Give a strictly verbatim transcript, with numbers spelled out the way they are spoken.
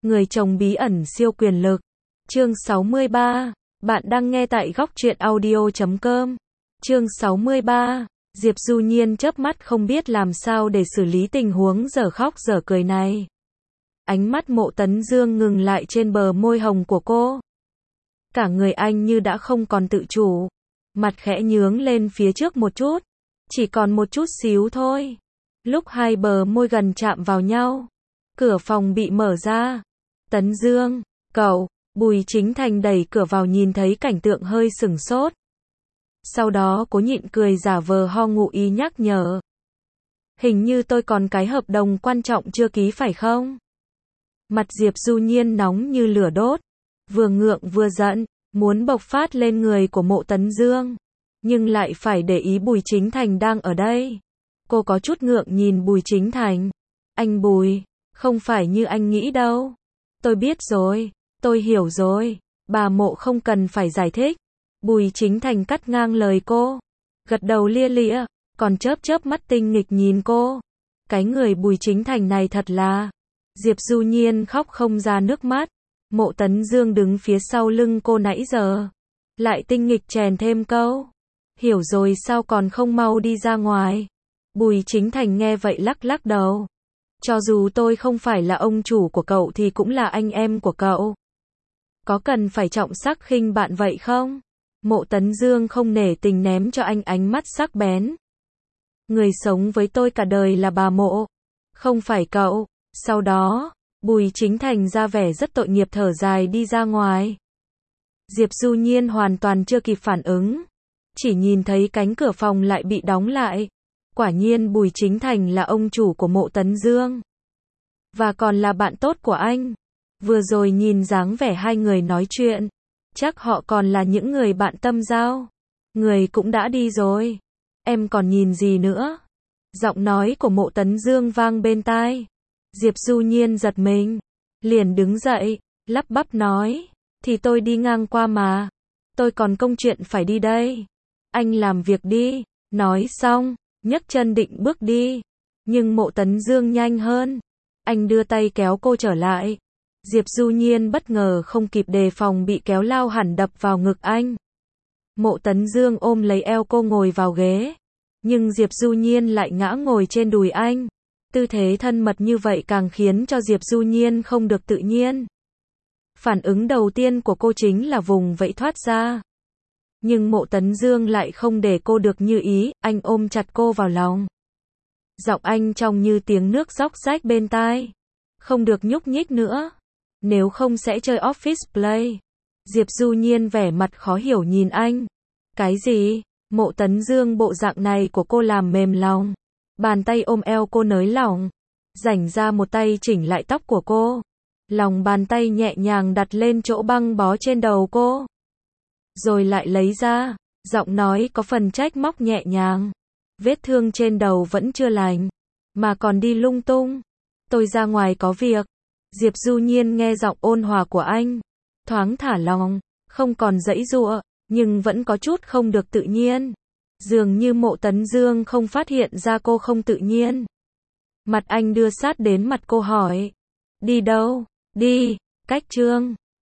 Người chồng bí ẩn siêu quyền lực. Chương sáu mươi ba. Bạn đang nghe tại góc truyện audio chấm com. Chương sáu mươi ba. Diệp Du Nhiên chớp mắt không biết làm sao để xử lý tình huống dở khóc dở cười này. Ánh mắt Mộ Tấn Dương ngừng lại trên bờ môi hồng của cô. Cả người anh như đã không còn tự chủ. Mặt khẽ nhướng lên phía trước một chút. Chỉ còn một chút xíu thôi. Lúc hai bờ môi gần chạm vào nhau, cửa phòng bị mở ra. Tấn Dương, cậu. Bùi Chính Thành đẩy cửa vào nhìn thấy cảnh tượng hơi sửng sốt. Sau đó cố nhịn cười giả vờ ho ngụ ý nhắc nhở. Hình như tôi còn cái hợp đồng quan trọng chưa ký phải không? Mặt Diệp Du Nhiên nóng như lửa đốt. Vừa ngượng vừa giận, muốn bộc phát lên người của Mộ Tấn Dương. Nhưng lại phải để ý Bùi Chính Thành đang ở đây. Cô có chút ngượng nhìn Bùi Chính Thành. Anh Bùi, không phải như anh nghĩ đâu. Tôi biết rồi, tôi hiểu rồi. Bà Mộ không cần phải giải thích. Bùi Chính Thành cắt ngang lời cô. Gật đầu lia lịa, còn chớp chớp mắt tinh nghịch nhìn cô. Cái người Bùi Chính Thành này thật là... Diệp Du Nhiên khóc không ra nước mắt. Mộ Tấn Dương đứng phía sau lưng cô nãy giờ. Lại tinh nghịch chèn thêm câu. Hiểu rồi sao còn không mau đi ra ngoài. Bùi Chính Thành nghe vậy lắc lắc đầu. Cho dù tôi không phải là ông chủ của cậu thì cũng là anh em của cậu. Có cần phải trọng sắc khinh bạn vậy không? Mộ Tấn Dương không nể tình ném cho anh ánh mắt sắc bén. Người sống với tôi cả đời là bà Mộ. Không phải cậu. Sau đó, Bùi Chính Thành ra vẻ rất tội nghiệp thở dài đi ra ngoài. Diệp Du Nhiên hoàn toàn chưa kịp phản ứng. Chỉ nhìn thấy cánh cửa phòng lại bị đóng lại. Quả nhiên Bùi Chính Thành là ông chủ của Mộ Tấn Dương. Và còn là bạn tốt của anh. Vừa rồi nhìn dáng vẻ hai người nói chuyện. Chắc họ còn là những người bạn tâm giao. Người cũng đã đi rồi. Em còn nhìn gì nữa? Giọng nói của Mộ Tấn Dương vang bên tai. Diệp Du Nhiên giật mình. Liền đứng dậy, lắp bắp nói. Thì tôi đi ngang qua mà. Tôi còn công chuyện phải đi đây. Anh làm việc đi. Nói xong, nhấc chân định bước đi. Nhưng Mộ Tấn Dương nhanh hơn. Anh đưa tay kéo cô trở lại. Diệp Du Nhiên bất ngờ không kịp đề phòng bị kéo lao hẳn đập vào ngực anh. Mộ Tấn Dương ôm lấy eo cô ngồi vào ghế. Nhưng Diệp Du Nhiên lại ngã ngồi trên đùi anh. Tư thế thân mật như vậy càng khiến cho Diệp Du Nhiên không được tự nhiên. Phản ứng đầu tiên của cô chính là vùng vẫy thoát ra. Nhưng Mộ Tấn Dương lại không để cô được như ý, anh ôm chặt cô vào lòng. Giọng anh trong như tiếng nước róc rách bên tai. Không được nhúc nhích nữa. Nếu không sẽ chơi office play. Diệp Du Nhiên vẻ mặt khó hiểu nhìn anh. Cái gì? Mộ Tấn Dương bộ dạng này của cô làm mềm lòng. Bàn tay ôm eo cô nới lỏng. Rảnh ra một tay chỉnh lại tóc của cô. Lòng bàn tay nhẹ nhàng đặt lên chỗ băng bó trên đầu cô. Rồi lại lấy ra. Giọng nói có phần trách móc nhẹ nhàng. Vết thương trên đầu vẫn chưa lành. Mà còn đi lung tung. Tôi ra ngoài có việc. Diệp Du Nhiên nghe giọng ôn hòa của anh. Thoáng thả lòng. Không còn giãy giụa. Nhưng vẫn có chút không được tự nhiên. Dường như Mộ Tấn Dương không phát hiện ra cô không tự nhiên. Mặt anh đưa sát đến mặt cô hỏi. Đi đâu? Đi. Cách Trương.